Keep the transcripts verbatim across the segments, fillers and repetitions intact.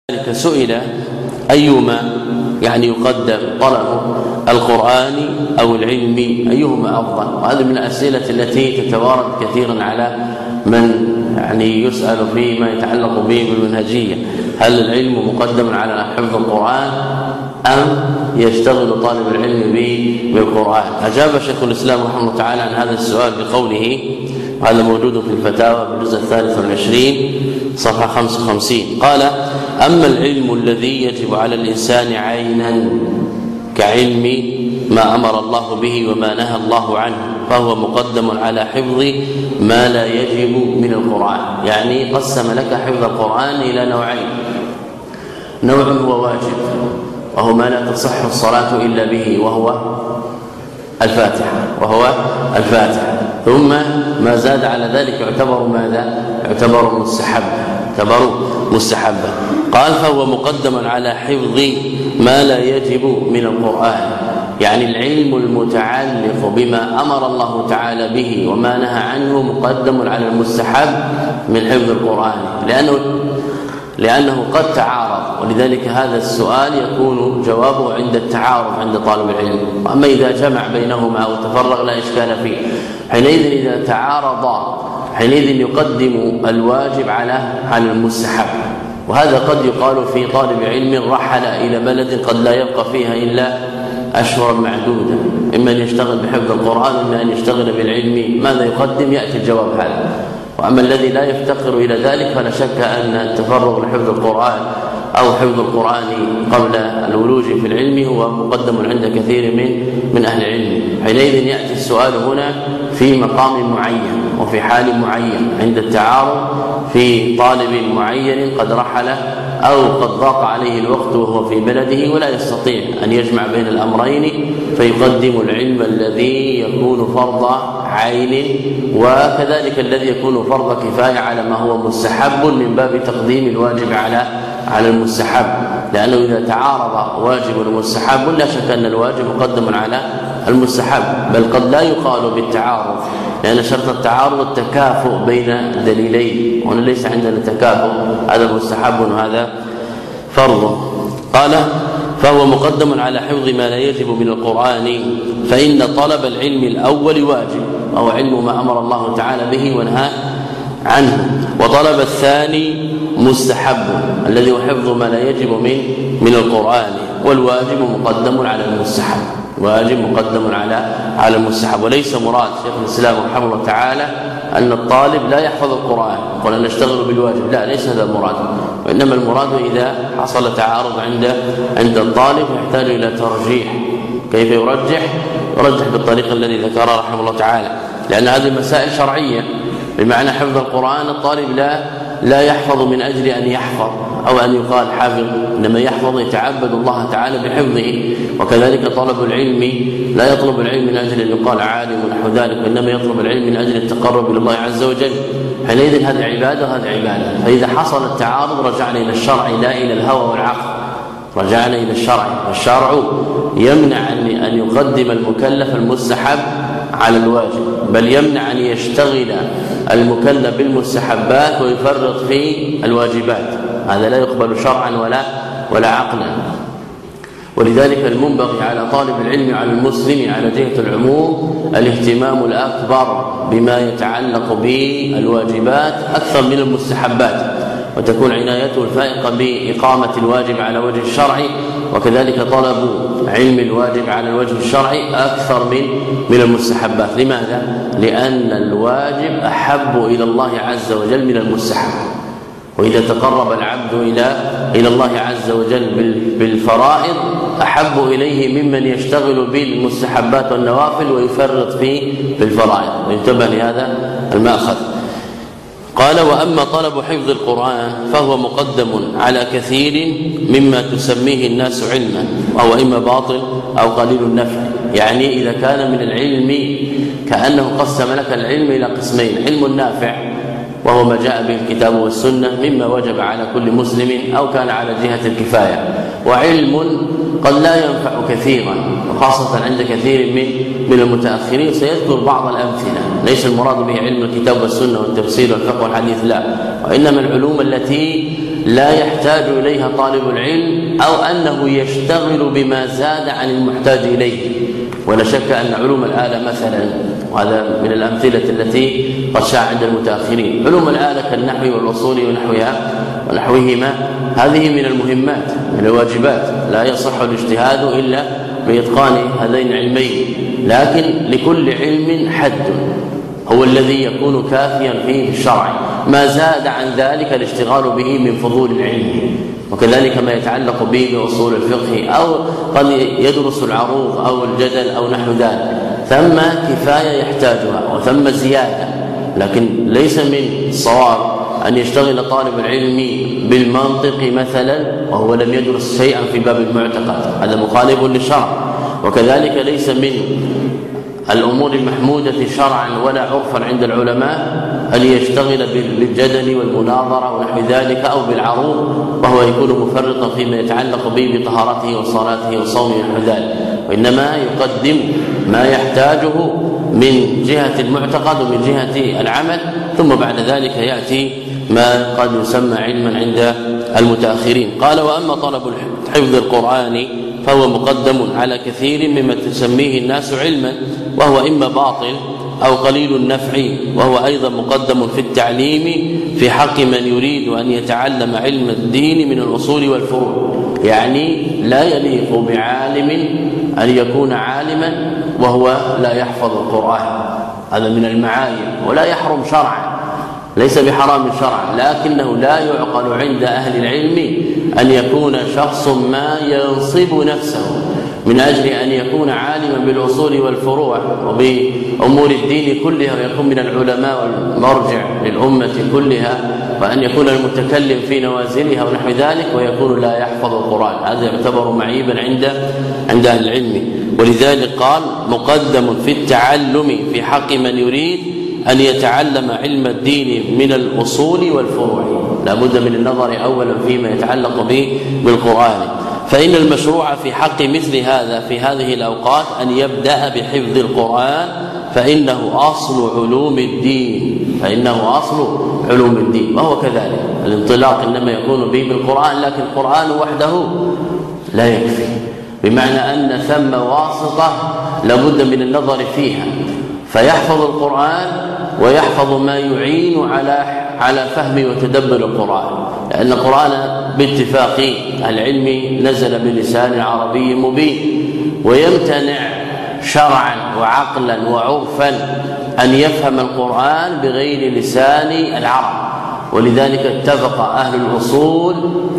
ذلك سئل أيما يعني يقدم طلب القرآن أو العلم أيهما أفضل، وهذا من الأسئلة التي تتوارد كثيرا على من يعني يسأل فيما يتعلق به بالمنهجية. هل العلم مقدم على حفظ القرآن أم يشتغل طالب العلم به بالقرآن؟ أجاب شيخ الإسلام رحمه الله تعالى عن هذا السؤال بقوله، هذا موجود في الفتاوى بالجزء الثالث والعشرين صفحة خمسة وخمسين، قال: أما العلم الذي يجب على الإنسان عينا كعلم ما أمر الله به وما نهى الله عنه فهو مقدم على حفظ ما لا يجب من القرآن. يعني قسم لك حفظ القرآن إلى نوعين: نوع هو واجب وهو ما لا تصح الصلاة إلا به وهو الفاتحة وهو الفاتحة ثم ما زاد على ذلك يعتبر ماذا؟ يعتبر مستحبا يعتبر مستحبا قال: فهو مقدم على حفظ ما لا يجب من القرآن، يعني العلم المتعلق بما أمر الله تعالى به وما نهى عنه مقدم على المستحب من حفظ القرآن، لأنه لأنه قد تعارض، ولذلك هذا السؤال يكون جوابه عند التعارض عند طالب العلم. وأما إذا جمع بينهما وتفرغ لا إشكال فيه، حينئذ إذا تعارضا حينئذ يقدم الواجب على على المستحب. وهذا قد يقال في طالب علم رحل إلى بلد قد لا يبقى فيها إلا أشهر معدودة، إما أن يشتغل بحفظ القرآن إما أن يشتغل بالعلم، ماذا يقدم؟ يأتي الجواب هذا. وأما الذي لا يفتقر إلى ذلك فلا شك أن التفرغ لحفظ القرآن أو حفظ القرآن قبل الولوج في العلم هو مقدم عند كثير من من أهل العلم. حينئذ يأتي السؤال هنا في مقام معين وفي حال معين، عند التعارض في طالب معين قد رحل أو قد ضاق عليه الوقت وهو في بلده ولا يستطيع أن يجمع بين الأمرين، فيقدم العلم الذي يكون فرض عين وكذلك الذي يكون فرض كفاية على ما هو مستحب من باب تقديم الواجب على على المستحب، لأنه إذا تعارض واجب ومستحب لا شك أن الواجب مقدم على المستحب، بل قد لا يقال بالتعارض، لأن شرط التعارض التكافؤ بين دليلين، وأن ليس عندنا تكافؤ، هذا مستحب وهذا فرض. قال: فهو مقدم على حفظ ما لا يجب من القرآن، فإن طلب العلم الأول واجب أو علم ما أمر الله تعالى به ونهى عنه، وطلب الثاني مستحب الذي هو حفظ ما لا يجب من من القرآن، والواجب مقدم على المستحب، واجب مقدم على على المستحب. وليس مراد شيخ الإسلام رحمه الله تعالى أن الطالب لا يحفظ القرآن ولا نشتغل بالواجب، لا، ليس هذا المراد، وإنما المراد إذا حصل تعارض عند عند الطالب يحتاج إلى ترجيح. كيف يرجح؟ يرجح بالطريقة الذي ذكرها رحمه الله تعالى، لأن هذه مسائل شرعية، بمعنى حفظ القرآن الطالب لا لا يحفظ من أجل أن يحفظ أو أن يقال حافظ، إنما يحفظ يتعبد الله تعالى بحفظه. وكذلك طلب العلم لا يطلب العلم من أجل أن يقال عالم ونحو ذلك، وإنما يطلب العلم من أجل التقرب إلى الله عز وجل. حينئذ هذا عبادة وهذا عبادة، فإذا حصل التعارض رجعنا إلى الشرع لا إلى الهوى والعقل، رجعنا إلى الشرع، والشرع يمنع أن يقدم المكلف المستحب على الواجب، بل يمنع أن يشتغل المكلف بالمستحبات ويفرط في الواجبات، هذا لا يقبل شرعا ولا ولا عقلا. ولذلك المنبغي على طالب العلم على المسلم على جهة العموم الاهتمام الأكبر بما يتعلق بالواجبات أكثر من المستحبات، وتكون عنايته الفائقة بإقامة الواجب على وجه الشرعي، وكذلك طلب علم الواجب على الوجه الشرعي أكثر من من المستحبات. لماذا؟ لأن الواجب أحب إلى الله عز وجل من المستحب، وإذا تقرب العبد إلى إلى الله عز وجل بالفرائض أحب إليه ممن يشتغل بالمستحبات والنوافل ويفرط في بالفرائض، وينتبه لهذا المأخذ. قال: وأما طلب حفظ القرآن فهو مقدم على كثير مما تسميه الناس علما، أو إما باطل أو قليل النفع. يعني إذا كان من العلم كأنه قسم لك العلم إلى قسمين: علم نافع وهو ما جاء به الكتاب والسنة مما وجب على كل مسلم أو كان على جهة الكفاية، وعلم قد لا ينفع كثيرا وخاصة عند كثير من من المتأخرين. سيذكر بعض الأمثلة، ليس المراد به علم الكتاب والسنة والتفسير والفقه والحديث، لا، وإنما العلوم التي لا يحتاج إليها طالب العلم أو أنه يشتغل بما زاد عن المحتاج إليه. ولا شك أن علوم الآلة مثلا، وهذا من الأمثلة التي قد شاع عند المتأخرين، علوم الآلة كالنحو والأصول ونحوها ونحوهما هذه من المهمات من الواجبات، لا يصح الاجتهاد إلا بإتقان هذين العلمين، لكن لكل علم حد هو الذي يكون كافيا فيه الشرع، ما زاد عن ذلك الاشتغال به من فضول العلم. وكذلك ما يتعلق به بأصول الفقه أو قد يدرس العروض أو الجدل أو نحو ذلك، ثم كفاية يحتاجها وثم زيادة، لكن ليس من الصواب أن يشتغل طالب العلم بالمنطق مثلا وهو لم يدرس شيئا في باب المعتقد، هذا مخالف للشرع. وكذلك ليس من الأمور المحمودة شرعا ولا عرفا عند العلماء أن يشتغل بالجدل والمناظرة ونحو ذلك أو بالعروض وهو يكون مفرطا فيما يتعلق به بطهارته وصلاته وصومه ونحو ذلك، وإنما يقدم ما يحتاجه من جهة المعتقد ومن جهة العمل، ثم بعد ذلك يأتي ما قد يسمى علما عند المتأخرين. قال: وأما طلب حفظ القرآن فهو مقدم على كثير مما تسميه الناس علما، وهو إما باطل أو قليل النفع، وهو أيضا مقدم في التعليم في حق من يريد أن يتعلم علم الدين من الأصول والفروع. يعني لا يليق بعالم أن يكون عالما وهو لا يحفظ القرآن، هذا من المعايب، ولا يحرم شرعا، ليس بحرام شرعا، لكنه لا يعقل عند أهل العلم أن يكون شخص ما ينصب نفسه من أجل أن يكون عالما بالأصول والفروع وبأمور الدين كلها، ويكون من العلماء والمرجع للأمة كلها، وأن يكون المتكلم في نوازلها ونحو ذلك، ويكون لا يحفظ القرآن، هذا يعتبر معيبا عند عند أهل العلم. ولذلك قال: مقدم في التعلم في حق من يريد أن يتعلم علم الدين من الأصول والفروع. لا بد من النظر أولا فيما يتعلق به بالقرآن، فإن المشروع في حق مثل هذا في هذه الأوقات أن يبدأ بحفظ القرآن، فإنه أصل علوم الدين فإنه أصل علوم الدين وهو كذلك. الانطلاق إنما يكون به بالقرآن، لكن القرآن وحده لا يكفي، بمعنى أن ثم واسطة لابد من النظر فيها، فيحفظ القرآن ويحفظ ما يعين على على فهم وتدبر القرآن، لأن القرآن باتفاق العلم نزل بلسان عربي مبين، ويمتنع شرعا وعقلا وعرفا أن يفهم القرآن بغير لسان العرب. ولذلك اتفق أهل الأصول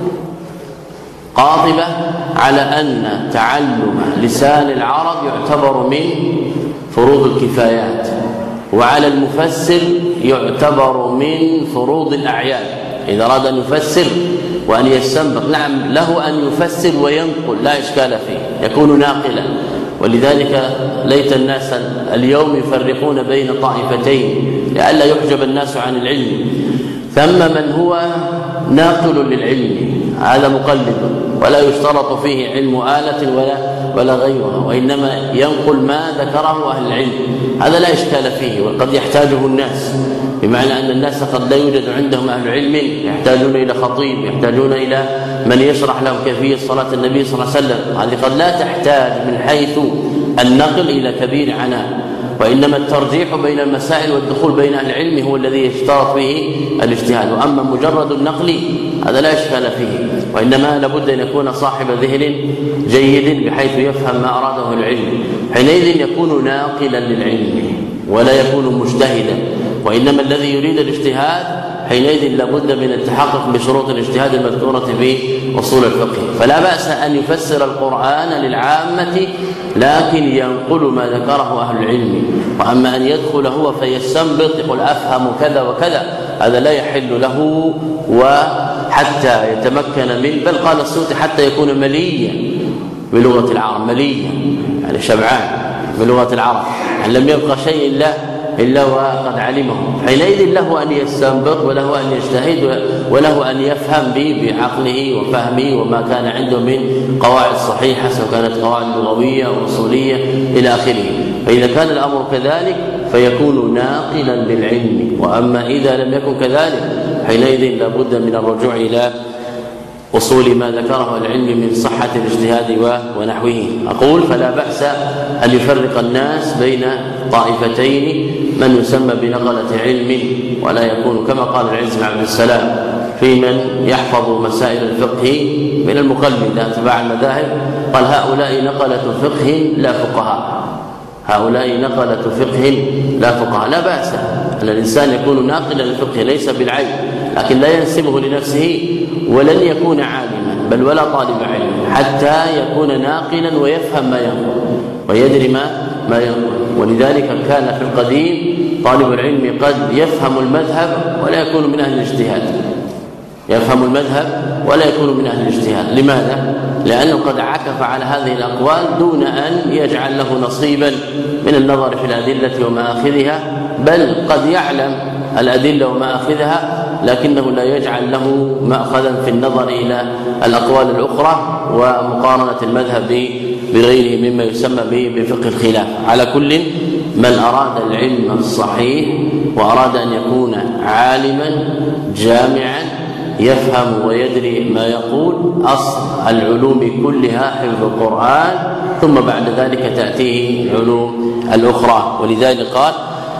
قاطبة على أن تعلم لسان العرب يعتبر من فروض الكفايات، وعلى المفسر يعتبر من فروض الأعيان. إذا أراد أن يفسر وأن يستنبط، نعم له أن يفسر وينقل لا إشكال فيه، يكون ناقلا. ولذلك ليت الناس اليوم يفرقون بين طائفتين لئلا يحجب الناس عن العلم. ثم من هو ناقل للعلم، هذا مقلد ولا يشترط فيه علم آلة ولا ولا غيرها، وإنما ينقل ما ذكره أهل العلم، هذا لا إشكال فيه وقد يحتاجه الناس، بمعنى أن الناس قد لا يوجد عندهم أهل علم، يحتاجون إلى خطيب، يحتاجون إلى من يشرح لهم كيفية صلاة النبي صلى الله عليه وسلم، هذه قد لا تحتاج من حيث النقل إلى كبير عناء، وإنما الترجيح بين المسائل والدخول بين أهل العلم هو الذي يشترط فيه الاجتهاد. وأما مجرد النقل هذا لا إشكال فيه، وإنما لابد أن يكون صاحب ذهن جيد بحيث يفهم ما أراده العلم، حينئذ يكون ناقلا للعلم ولا يكون مجتهدا، وإنما الذي يريد الاجتهاد حينئذ لابد من التحقق بشروط الاجتهاد المذكورة في أصول الفقه. فلا بأس أن يفسر القرآن للعامة لكن ينقل ما ذكره أهل العلم، وأما أن يدخل هو فيستنبط يقول أفهم كذا وكذا، هذا لا يحل له، وحتى يتمكن من، بل قال السيوطي حتى يكون مليا بلغة العرب، مليا يعني شبعان بلغة العرب، يعني لم يبقى شيء إلا إلا وقد علمه، حينئذ له أن يستنبط وله أن يجتهد وله أن يفهم به بعقله وفهمه وما كان عنده من قواعد صحيحة، سواء كانت قواعد لغوية أو أصولية إلى آخره. فإذا كان الأمر كذلك فيكون ناقلا للعلم، وأما إذا لم يكن كذلك حينئذ لابد من الرجوع إلى أصول ما ذكره العلم من صحة الاجتهاد ونحوه. أقول فلا بأس أن يفرق الناس بين طائفتين، من يسمى بنقلة علم ولا يكون كما قال العز بن عبد السلام في من يحفظ مسائل الفقه من المقلد اتباع المذاهب، قال هؤلاء نقلة فقه لا فقهاء، هؤلاء نقلة فقه لا فقهاء. لا بأس أن الإنسان يكون ناقلا للفقه ليس بالعيب، لكن لا ينسبه لنفسه ولن يكون عالما بل ولا طالب علم حتى يكون ناقلا ويفهم ما ينقل ويدري ما ما ينقل. ولذلك كان في القديم طالب العلم قد يفهم المذهب ولا يكون من أهل الاجتهاد، يفهم المذهب ولا يكون من أهل الاجتهاد. لماذا؟ لأنه قد عكف على هذه الأقوال دون أن يجعل له نصيبا من النظر في الأدلة ومآخذها، بل قد يعلم الأدلة ومآخذها لكنه لا يجعل له مأخذا في النظر إلى الأقوال الأخرى ومقارنة المذهب بغيره مما يسمى به بفقه الخلاف. على كل من أراد العلم الصحيح وأراد أن يكون عالما جامعا يفهم ويدري ما يقول، أصل العلوم كلها حفظ القرآن، ثم بعد ذلك تأتيه العلوم الأخرى. ولذلك قال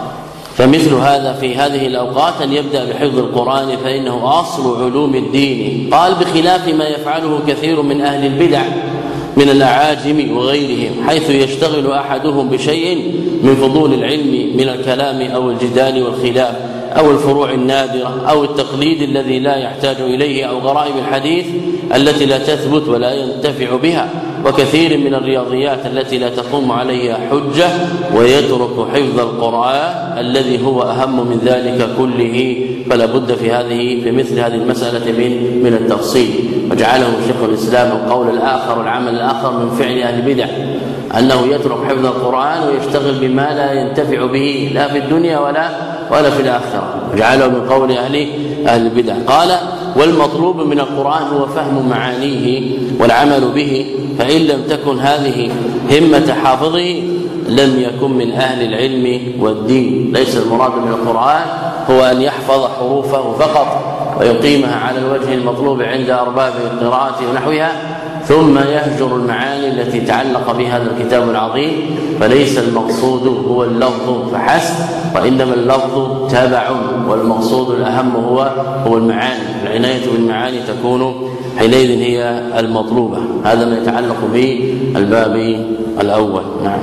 فمثل هذا في هذه الأوقات أن يبدأ بحفظ القرآن فإنه أصل علوم الدين. قال بخلاف ما يفعله كثير من أهل البدع من الأعاجم وغيرهم، حيث يشتغل أحدهم بشيء من فضول العلم من الكلام أو الجدال والخلاف أو الفروع النادرة أو التقليد الذي لا يحتاج إليه أو غرائب الحديث التي لا تثبت ولا ينتفع بها، وكثير من الرياضيات التي لا تقوم عليها حجة، ويترك حفظ القرآن الذي هو أهم من ذلك كله. فلا بد في هذه في مثل هذه المسألة من من التفصيل. وجعله شيخ الإسلام القول الآخر والعمل الآخر من فعل أهل البدع أنه يترك حفظ القرآن ويشتغل بما لا ينتفع به لا في الدنيا ولا ولا في الآخرة، وجعله من قول أهل أهل البدع. قال والمطلوب من القرآن هو فهم معانيه والعمل به، فإن لم تكن هذه همة حافظه لم يكن من أهل العلم والدين. ليس المراد من القرآن هو أن يحفظ حروفه فقط ويقيمها على الوجه المطلوب عند أرباب القراءة ونحوها ثم يهجر المعاني التي تعلق بها هذا الكتاب العظيم. فليس المقصود هو اللفظ فحسب، وإنما اللفظ تابع، والمقصود الأهم هو هو المعاني. العناية بالمعاني تكون حينئذ هي المطلوبة. هذا ما يتعلق بالباب الأول. نعم.